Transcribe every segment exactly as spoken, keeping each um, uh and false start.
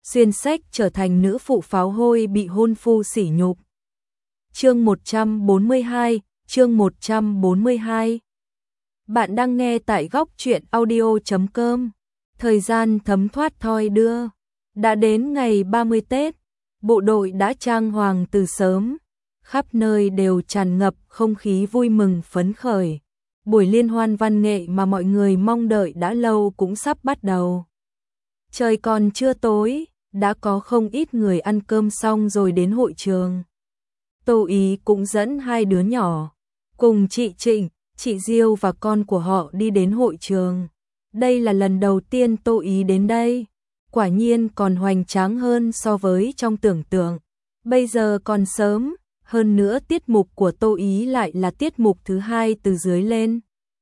xuyên sách trở thành nữ phụ pháo hôi bị hôn phu sỉ nhục. Chương một trăm bốn mươi hai, chương một trăm bốn mươi hai. Bạn đang nghe tại góc truyện audio chấm com. Thời gian thấm thoát thoi đưa. Đã đến ngày ba mươi Tết, bộ đội đã trang hoàng từ sớm, khắp nơi đều tràn ngập không khí vui mừng phấn khởi. Buổi liên hoan văn nghệ mà mọi người mong đợi đã lâu cũng sắp bắt đầu. Trời còn chưa tối, đã có không ít người ăn cơm xong rồi đến hội trường. Tô Ý cũng dẫn hai đứa nhỏ, cùng chị Trịnh, chị Diêu và con của họ đi đến hội trường. Đây là lần đầu tiên Tô Ý đến đây, quả nhiên còn hoành tráng hơn so với trong tưởng tượng. Bây giờ còn sớm, hơn nữa tiết mục của Tô Ý lại là tiết mục thứ hai từ dưới lên,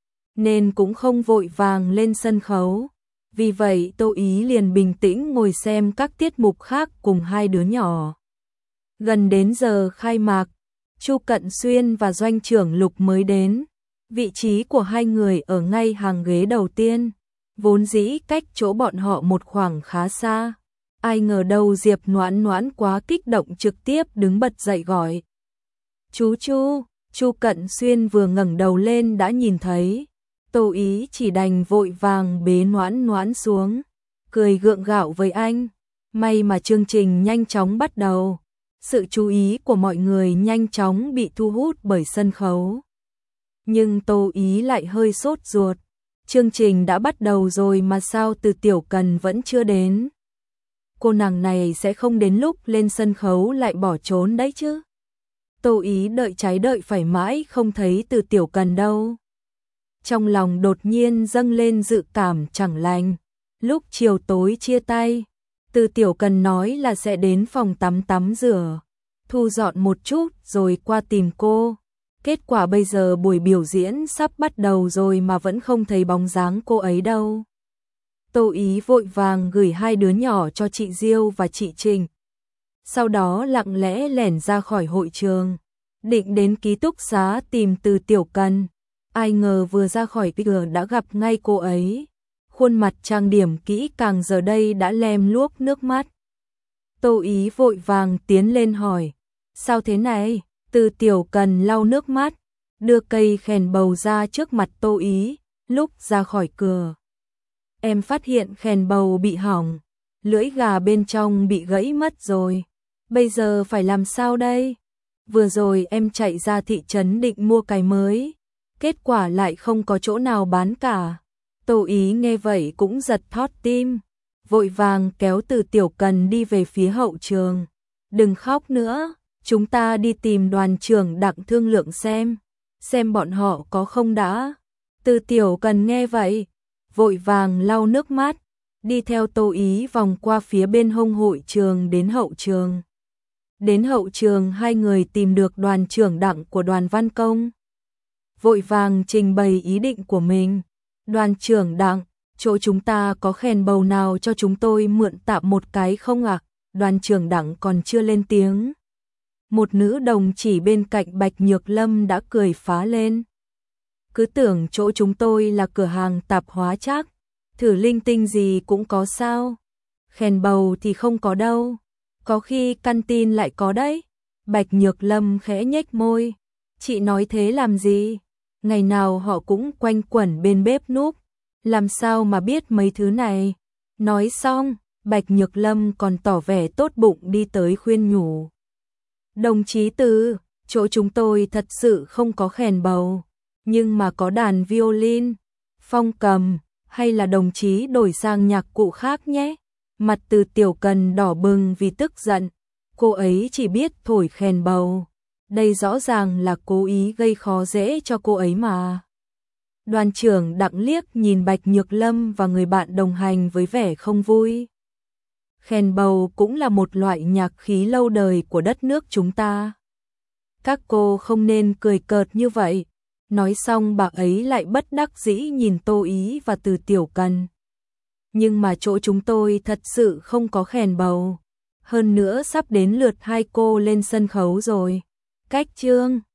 nên cũng không vội vàng lên sân khấu. Vì vậy Tô Ý liền bình tĩnh ngồi xem các tiết mục khác cùng hai đứa nhỏ. Gần đến giờ khai mạc, Chu Cận Xuyên và Doanh trưởng Lục mới đến. Vị trí của hai người ở ngay hàng ghế đầu tiên, vốn dĩ cách chỗ bọn họ một khoảng khá xa. Ai ngờ đâu Diệp Noãn Noãn quá kích động trực tiếp đứng bật dậy gọi. Chú Chu, Chu Cận Xuyên vừa ngẩng đầu lên đã nhìn thấy. Tô Ý chỉ đành vội vàng bế Noãn Noãn xuống, cười gượng gạo với anh. May mà chương trình nhanh chóng bắt đầu. Sự chú ý của mọi người nhanh chóng bị thu hút bởi sân khấu. Nhưng Tô Ý lại hơi sốt ruột. Chương trình đã bắt đầu rồi mà sao Từ Tiểu Cần vẫn chưa đến? Cô nàng này sẽ không đến lúc lên sân khấu lại bỏ trốn đấy chứ? Tô Ý đợi trái đợi phải mãi không thấy Từ Tiểu Cần đâu. Trong lòng đột nhiên dâng lên dự cảm chẳng lành. Lúc chiều tối chia tay, Từ Tiểu Cần nói là sẽ đến phòng tắm tắm rửa, thu dọn một chút rồi qua tìm cô. Kết quả bây giờ buổi biểu diễn sắp bắt đầu rồi mà vẫn không thấy bóng dáng cô ấy đâu. Tô Ý vội vàng gửi hai đứa nhỏ cho chị Diêu và chị Trinh. Sau đó lặng lẽ lẻn ra khỏi hội trường, định đến ký túc xá tìm Từ Tiểu Cần. Ai ngờ vừa ra khỏi cửa đã gặp ngay cô ấy. Khuôn mặt trang điểm kỹ càng giờ đây đã lem luốc nước mắt. Tô Ý vội vàng tiến lên hỏi, sao thế này? Từ Tiểu Cần lau nước mắt, đưa cây khèn bầu ra trước mặt Tô Ý. Lúc ra khỏi cửa, em phát hiện khèn bầu bị hỏng, lưỡi gà bên trong bị gãy mất rồi. Bây giờ phải làm sao đây? Vừa rồi em chạy ra thị trấn định mua cái mới, kết quả lại không có chỗ nào bán cả. Tô Ý nghe vậy cũng giật thót tim, vội vàng kéo Từ Tiểu Cần đi về phía hậu trường. Đừng khóc nữa, chúng ta đi tìm đoàn trưởng Đặng thương lượng xem, xem bọn họ có không đã. Từ Tiểu Cần nghe vậy, vội vàng lau nước mắt, đi theo Tô Ý vòng qua phía bên hông hội trường đến hậu trường. Đến hậu trường hai người tìm được đoàn trưởng Đặng của đoàn văn công. Vội vàng trình bày ý định của mình. Đoàn trưởng Đặng, chỗ chúng ta có khèn bầu nào cho chúng tôi mượn tạm một cái không ạ? À? Đoàn trưởng Đặng còn chưa lên tiếng. Một nữ đồng chỉ bên cạnh Bạch Nhược Lâm đã cười phá lên. Cứ tưởng chỗ chúng tôi là cửa hàng tạp hóa chắc, thử linh tinh gì cũng có sao? Khèn bầu thì không có đâu, có khi căn tin lại có đấy. Bạch Nhược Lâm khẽ nhếch môi, chị nói thế làm gì? Ngày nào họ cũng quanh quẩn bên bếp núc, làm sao mà biết mấy thứ này? Nói xong, Bạch Nhược Lâm còn tỏ vẻ tốt bụng đi tới khuyên nhủ. Đồng chí Từ, chỗ chúng tôi thật sự không có khèn bầu, nhưng mà có đàn violin, phong cầm, hay là đồng chí đổi sang nhạc cụ khác nhé. Mặt Từ Tiểu Cần đỏ bừng vì tức giận, cô ấy chỉ biết thổi khèn bầu. Đây rõ ràng là cố ý gây khó dễ cho cô ấy mà. Đoàn trưởng Đặng liếc nhìn Bạch Nhược Lâm và người bạn đồng hành với vẻ không vui. Khèn bầu cũng là một loại nhạc khí lâu đời của đất nước chúng ta. Các cô không nên cười cợt như vậy. Nói xong bà ấy lại bất đắc dĩ nhìn Tô Ý và Từ Tiểu Cần. Nhưng mà chỗ chúng tôi thật sự không có khèn bầu. Hơn nữa sắp đến lượt hai cô lên sân khấu rồi. Cách chương